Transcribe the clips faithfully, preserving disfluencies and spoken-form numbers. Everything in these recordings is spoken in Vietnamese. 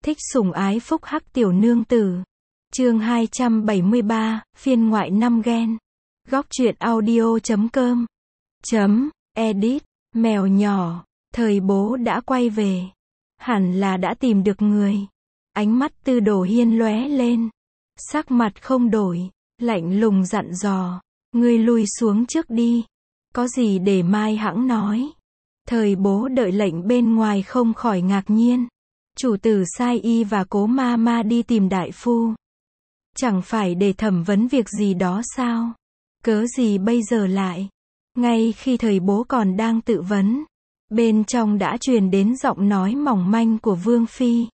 Thích sủng ái phúc hắc tiểu nương tử. Chương hai trăm bảy mươi ba, phiên ngoại năm gen. Góc truyện audio chấm com. Chấm, edit, mèo nhỏ, thời bố đã quay về. Hẳn là đã tìm được người. Ánh mắt Tư Đồ Hiên lóe lên. Sắc mặt không đổi, lạnh lùng dặn dò. Ngươi lui xuống trước đi. Có gì để mai hãng nói. Thời bố đợi lệnh bên ngoài không khỏi ngạc nhiên. Chủ tử sai y và Cố ma ma đi tìm đại phu. Chẳng phải để thẩm vấn việc gì đó sao? Cớ gì bây giờ lại? Ngay khi thời bố còn đang tự vấn, bên trong đã truyền đến giọng nói mỏng manh của Vương Phi.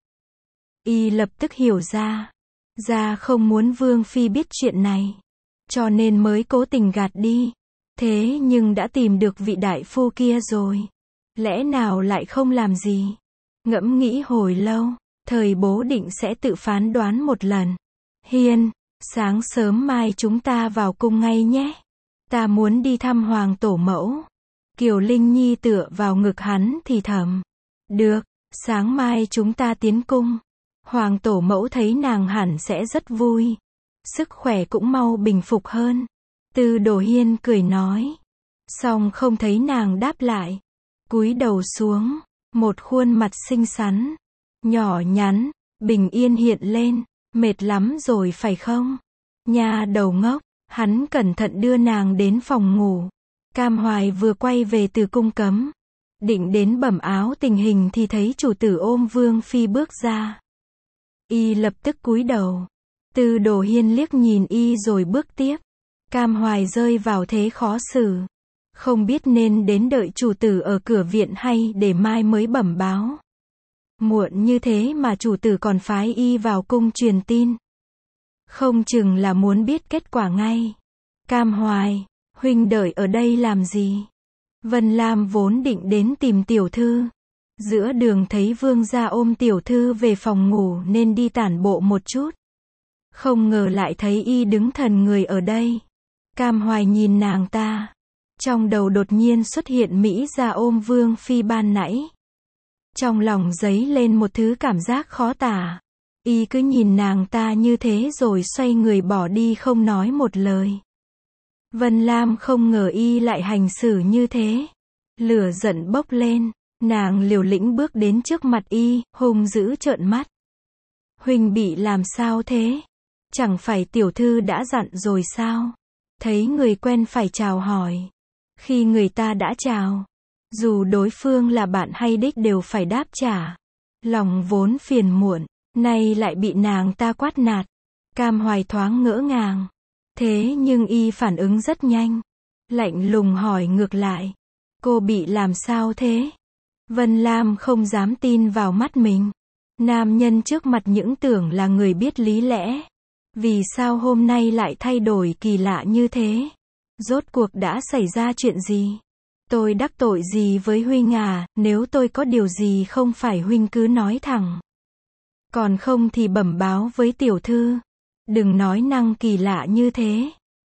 Y lập tức hiểu ra. Ra không muốn Vương Phi biết chuyện này. Cho nên mới cố tình gạt đi. Thế nhưng đã tìm được vị đại phu kia rồi. Lẽ nào lại không làm gì? Ngẫm nghĩ hồi lâu, thời bố định sẽ tự phán đoán một lần. Hiên, sáng sớm mai chúng ta vào cung ngay nhé. Ta muốn đi thăm Hoàng tổ mẫu. Kiều Linh Nhi tựa vào ngực hắn thì thầm. Được, sáng mai chúng ta tiến cung. Hoàng tổ mẫu thấy nàng hẳn sẽ rất vui. Sức khỏe cũng mau bình phục hơn. Tư Đồ Hiên cười nói. Xong không thấy nàng đáp lại. Cúi đầu xuống. Một khuôn mặt xinh xắn, nhỏ nhắn, bình yên hiện lên. Mệt lắm rồi phải không? Nha đầu ngốc. Hắn cẩn thận đưa nàng đến phòng ngủ. Cam Hoài vừa quay về từ cung cấm. Định đến bẩm áo tình hình thì thấy chủ tử ôm Vương Phi bước ra. Y lập tức cúi đầu. Tư Đồ Hiên liếc nhìn y rồi bước tiếp. Cam Hoài rơi vào thế khó xử. Không biết nên đến đợi chủ tử ở cửa viện hay để mai mới bẩm báo. Muộn như thế mà chủ tử còn phái y vào cung truyền tin. Không chừng là muốn biết kết quả ngay. Cam Hoài, huynh đợi ở đây làm gì? Vân Lam vốn định đến tìm tiểu thư. Giữa đường thấy vương gia ôm tiểu thư về phòng ngủ nên đi tản bộ một chút. Không ngờ lại thấy y đứng thần người ở đây. Cam Hoài nhìn nàng ta. Trong đầu đột nhiên xuất hiện Mỹ gia ôm Vương Phi ban nãy. Trong lòng dấy lên một thứ cảm giác khó tả. Y cứ nhìn nàng ta như thế rồi xoay người bỏ đi không nói một lời. Vân Lam không ngờ y lại hành xử như thế. Lửa giận bốc lên. Nàng liều lĩnh bước đến trước mặt y, hung dữ trợn mắt. Huynh bị làm sao thế? Chẳng phải tiểu thư đã dặn rồi sao? Thấy người quen phải chào hỏi. Khi người ta đã chào, dù đối phương là bạn hay đích đều phải đáp trả. Lòng vốn phiền muộn, nay lại bị nàng ta quát nạt. Cam Hoài thoáng ngỡ ngàng. Thế nhưng y phản ứng rất nhanh. Lạnh lùng hỏi ngược lại. Cô bị làm sao thế? Vân Lam không dám tin vào mắt mình. Nam nhân trước mặt những tưởng là người biết lý lẽ. Vì sao hôm nay lại thay đổi kỳ lạ như thế? Rốt cuộc đã xảy ra chuyện gì? Tôi đắc tội gì với huynh à? Nếu tôi có điều gì không phải huynh cứ nói thẳng. Còn không thì bẩm báo với tiểu thư. Đừng nói năng kỳ lạ như thế.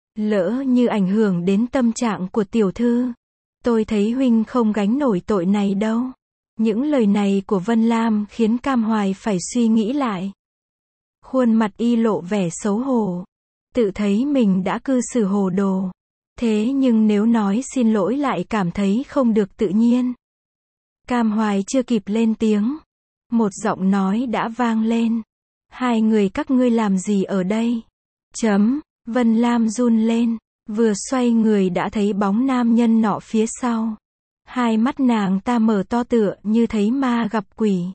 Lỡ như ảnh hưởng đến tâm trạng của tiểu thư. Tôi thấy huynh không gánh nổi tội này đâu. Những lời này của Vân Lam khiến Cam Hoài phải suy nghĩ lại. Khuôn mặt y lộ vẻ xấu hổ. Tự thấy mình đã cư xử hồ đồ. Thế nhưng nếu nói xin lỗi lại cảm thấy không được tự nhiên. Cam Hoài chưa kịp lên tiếng. Một giọng nói đã vang lên. Hai người các ngươi làm gì ở đây? Chấm, Vân Lam run lên. Vừa xoay người đã thấy bóng nam nhân nọ phía sau. Hai mắt nàng ta mở to tựa như thấy ma gặp quỷ.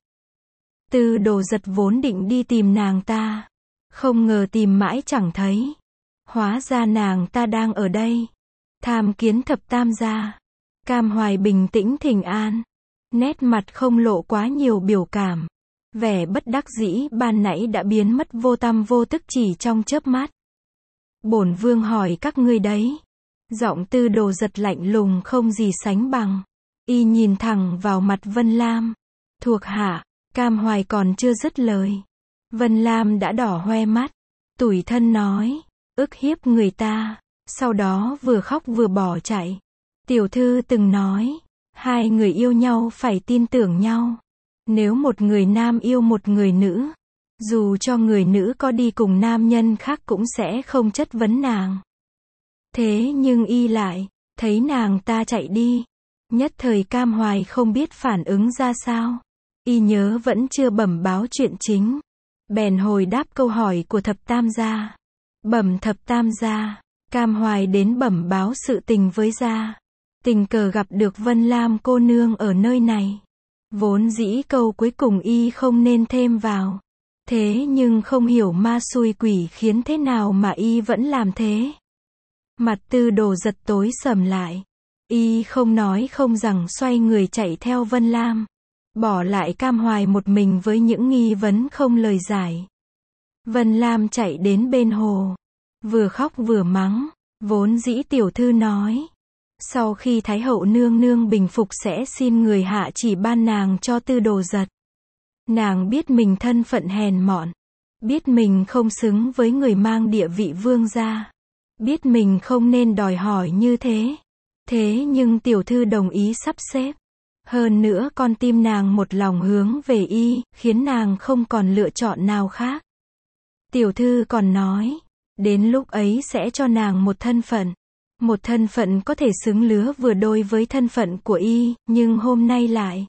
Tư Đồ Giật vốn định đi tìm nàng ta. Không ngờ tìm mãi chẳng thấy. Hóa ra nàng ta đang ở đây. Tham kiến thập tam gia. Cam Hoài bình tĩnh thỉnh an. Nét mặt không lộ quá nhiều biểu cảm. Vẻ bất đắc dĩ ban nãy đã biến mất vô tăm vô tức chỉ trong chớp mắt. Bổn vương hỏi các ngươi đấy. Giọng Tư Đồ Giật lạnh lùng không gì sánh bằng. Y nhìn thẳng vào mặt Vân Lam. Thuộc hạ. Cam Hoài còn chưa dứt lời. Vân Lam đã đỏ hoe mắt. Tủi thân nói. Ức hiếp người ta. Sau đó vừa khóc vừa bỏ chạy. Tiểu thư từng nói. Hai người yêu nhau phải tin tưởng nhau. Nếu một người nam yêu một người nữ, dù cho người nữ có đi cùng nam nhân khác cũng sẽ không chất vấn nàng. Thế nhưng y lại, thấy nàng ta chạy đi, nhất thời cam hoài không biết phản ứng ra sao. Y nhớ vẫn chưa bẩm báo chuyện chính, bèn hồi đáp câu hỏi của thập tam gia. Bẩm thập tam gia, cam hoài đến bẩm báo sự tình với gia. Tình cờ gặp được Vân Lam cô nương ở nơi này. Vốn dĩ câu cuối cùng y không nên thêm vào. Thế nhưng không hiểu ma xui quỷ khiến thế nào mà y vẫn làm thế. Mặt Tư Đồ giật tối sầm lại. Y không nói không rằng xoay người chạy theo Vân Lam. Bỏ lại cam hoài một mình với những nghi vấn không lời giải. Vân Lam chạy đến bên hồ. Vừa khóc vừa mắng. Vốn dĩ tiểu thư nói. Sau khi Thái hậu nương nương bình phục sẽ xin người hạ chỉ ban nàng cho Tư Đồ giật. Nàng biết mình thân phận hèn mọn. Biết mình không xứng với người mang địa vị vương gia. Biết mình không nên đòi hỏi như thế. Thế nhưng tiểu thư đồng ý sắp xếp. Hơn nữa con tim nàng một lòng hướng về y, khiến nàng không còn lựa chọn nào khác. Tiểu thư còn nói, đến lúc ấy sẽ cho nàng một thân phận. Một thân phận có thể xứng lứa vừa đôi với thân phận của y, nhưng hôm nay lại.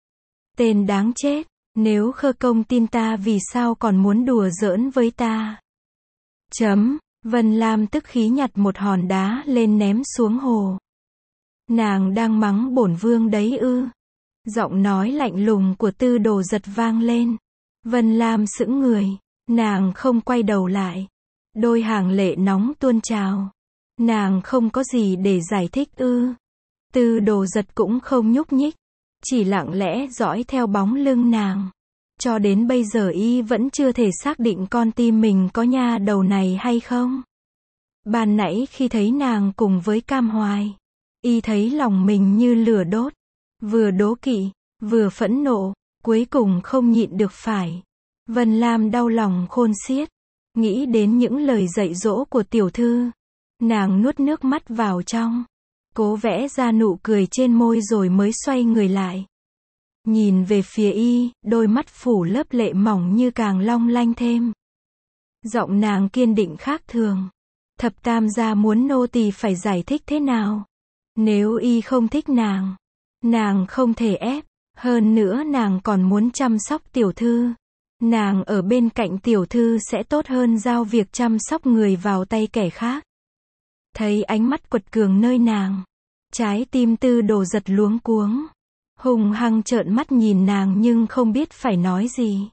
Tên đáng chết, nếu Khơ Công tin ta vì sao còn muốn đùa giỡn với ta. Chấm, Vân Lam tức khí nhặt một hòn đá lên ném xuống hồ. Nàng đang mắng bổn vương đấy ư. Giọng nói lạnh lùng của Tư Đồ giật vang lên. Vân Lam sững người. Nàng không quay đầu lại. Đôi hàng lệ nóng tuôn trào. Nàng không có gì để giải thích ư. Tư Đồ giật cũng không nhúc nhích. Chỉ lặng lẽ dõi theo bóng lưng nàng. Cho đến bây giờ y vẫn chưa thể xác định con tim mình có nha đầu này hay không. Ban nãy khi thấy nàng cùng với Cam Hoài, y thấy lòng mình như lửa đốt. Vừa đố kỵ, vừa phẫn nộ, cuối cùng không nhịn được phải. Vân Lam đau lòng khôn xiết. Nghĩ đến những lời dạy dỗ của tiểu thư. Nàng nuốt nước mắt vào trong. Cố vẽ ra nụ cười trên môi rồi mới xoay người lại. Nhìn về phía y, đôi mắt phủ lớp lệ mỏng như càng long lanh thêm. Giọng nàng kiên định khác thường. Thập tam gia muốn nô tỳ phải giải thích thế nào? Nếu y không thích nàng, nàng không thể ép. Hơn nữa nàng còn muốn chăm sóc tiểu thư. Nàng ở bên cạnh tiểu thư sẽ tốt hơn giao việc chăm sóc người vào tay kẻ khác. Thấy ánh mắt quật cường nơi nàng, trái tim Tư Đồ giật luống cuống. Hùng hăng trợn mắt nhìn nàng nhưng không biết phải nói gì.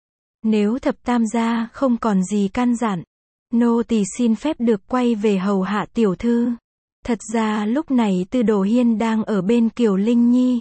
Nếu thập tam gia không còn gì căn dặn, nô tỳ xin phép được quay về hầu hạ tiểu thư. Thật ra lúc này Tư Đồ Hiên đang ở bên Kiều Linh Nhi.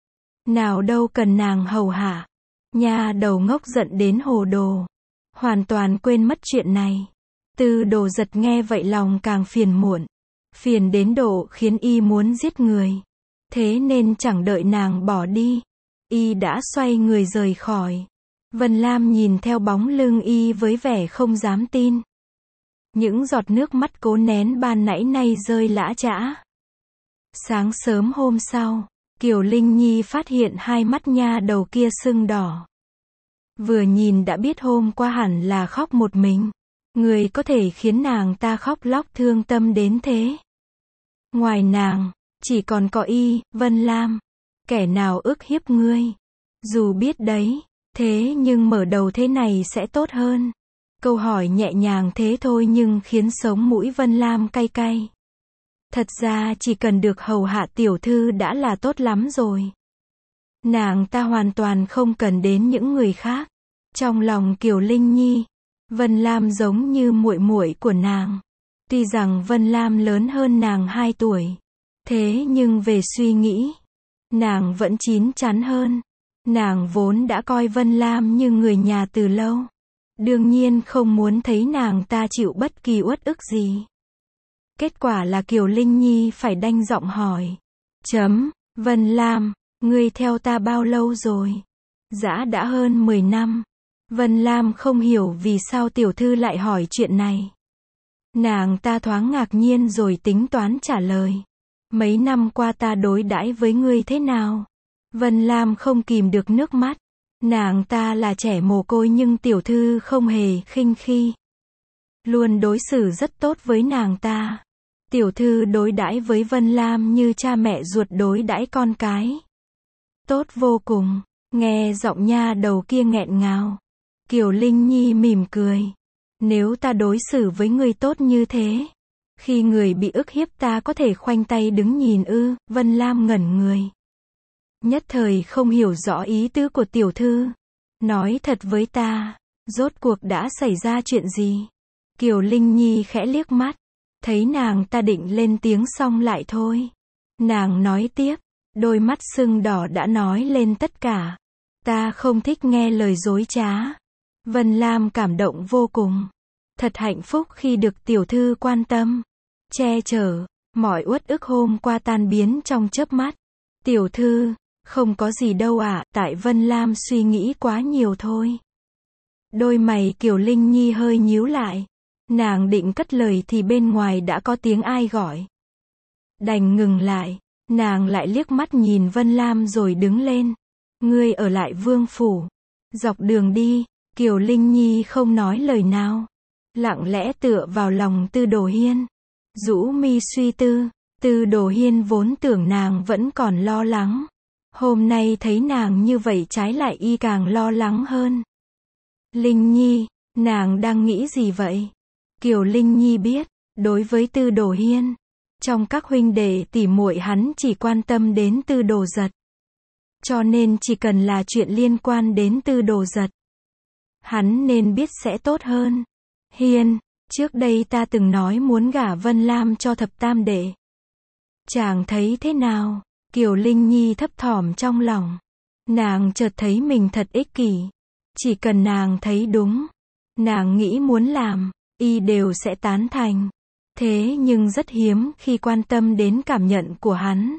Nào đâu cần nàng hầu hạ. Nha đầu ngốc giận đến hồ đồ. Hoàn toàn quên mất chuyện này. Tư Đồ giật nghe vậy lòng càng phiền muộn. Phiền đến độ khiến y muốn giết người. Thế nên chẳng đợi nàng bỏ đi, y đã xoay người rời khỏi. Vân Lam nhìn theo bóng lưng y với vẻ không dám tin. Những giọt nước mắt cố nén ban nãy nay rơi lã chã. Sáng sớm hôm sau, Kiều Linh Nhi phát hiện hai mắt nha đầu kia sưng đỏ. Vừa nhìn đã biết hôm qua hẳn là khóc một mình. Người có thể khiến nàng ta khóc lóc thương tâm đến thế. Ngoài nàng, chỉ còn có y, Vân Lam. Kẻ nào ức hiếp ngươi? Dù biết đấy, thế nhưng mở đầu thế này sẽ tốt hơn. Câu hỏi nhẹ nhàng thế thôi nhưng khiến sống mũi Vân Lam cay cay. Thật ra chỉ cần được hầu hạ tiểu thư đã là tốt lắm rồi. Nàng ta hoàn toàn không cần đến những người khác. Trong lòng Kiều Linh Nhi, Vân Lam giống như muội muội của nàng. Tuy rằng Vân Lam lớn hơn nàng hai tuổi, thế nhưng về suy nghĩ, nàng vẫn chín chắn hơn. Nàng vốn đã coi Vân Lam như người nhà từ lâu. Đương nhiên không muốn thấy nàng ta chịu bất kỳ uất ức gì. Kết quả là Kiều Linh Nhi phải đanh giọng hỏi. Chấm, Vân Lam, ngươi theo ta bao lâu rồi? Dã đã hơn mười năm. Vân Lam không hiểu vì sao tiểu thư lại hỏi chuyện này. Nàng ta thoáng ngạc nhiên rồi tính toán trả lời. Mấy năm qua ta đối đãi với ngươi thế nào? Vân Lam không kìm được nước mắt. Nàng ta là trẻ mồ côi nhưng tiểu thư không hề khinh khi. Luôn đối xử rất tốt với nàng ta. Tiểu thư đối đãi với Vân Lam như cha mẹ ruột đối đãi con cái. Tốt vô cùng. Nghe giọng nha đầu kia nghẹn ngào. Kiều Linh Nhi mỉm cười. Nếu ta đối xử với người tốt như thế, khi người bị ức hiếp ta có thể khoanh tay đứng nhìn ư? Vân Lam ngẩn người. Nhất thời không hiểu rõ ý tứ của tiểu thư. Nói thật với ta, rốt cuộc đã xảy ra chuyện gì? Kiều Linh Nhi khẽ liếc mắt, thấy nàng ta định lên tiếng xong lại thôi. Nàng nói tiếp, đôi mắt sưng đỏ đã nói lên tất cả. Ta không thích nghe lời dối trá. Vân Lam cảm động vô cùng. Thật hạnh phúc khi được tiểu thư quan tâm, che chở, mọi uất ức hôm qua tan biến trong chớp mắt. Tiểu thư, không có gì đâu ạ, à, tại Vân Lam suy nghĩ quá nhiều thôi. Đôi mày Kiều Linh Nhi hơi nhíu lại. Nàng định cất lời thì bên ngoài đã có tiếng ai gọi. Đành ngừng lại, nàng lại liếc mắt nhìn Vân Lam rồi đứng lên. Ngươi ở lại vương phủ. Dọc đường đi, Kiều Linh Nhi không nói lời nào. Lặng lẽ tựa vào lòng Tư Đồ Hiên. Rũ mi suy tư, Tư Đồ Hiên vốn tưởng nàng vẫn còn lo lắng. Hôm nay thấy nàng như vậy trái lại y càng lo lắng hơn. Linh Nhi, nàng đang nghĩ gì vậy? Kiều Linh Nhi biết, đối với Tư Đồ Hiên, trong các huynh đệ tỉ muội hắn chỉ quan tâm đến Tư Đồ Giật. Cho nên chỉ cần là chuyện liên quan đến Tư Đồ Giật, hắn nên biết sẽ tốt hơn. Hiên, trước đây ta từng nói muốn gả Vân Lam cho thập tam đệ. Chàng thấy thế nào? Kiều Linh Nhi thấp thỏm trong lòng. Nàng chợt thấy mình thật ích kỷ. Chỉ cần nàng thấy đúng, nàng nghĩ muốn làm, y đều sẽ tán thành. Thế nhưng rất hiếm khi quan tâm đến cảm nhận của hắn.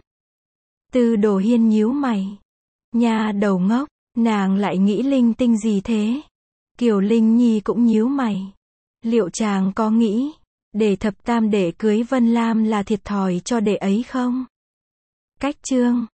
Tư Đồ Hiên nhíu mày. Nha đầu ngốc, nàng lại nghĩ linh tinh gì thế? Kiều Linh Nhi cũng nhíu mày. Liệu chàng có nghĩ, để thập tam đệ cưới Vân Lam là thiệt thòi cho đệ ấy không? Cách chương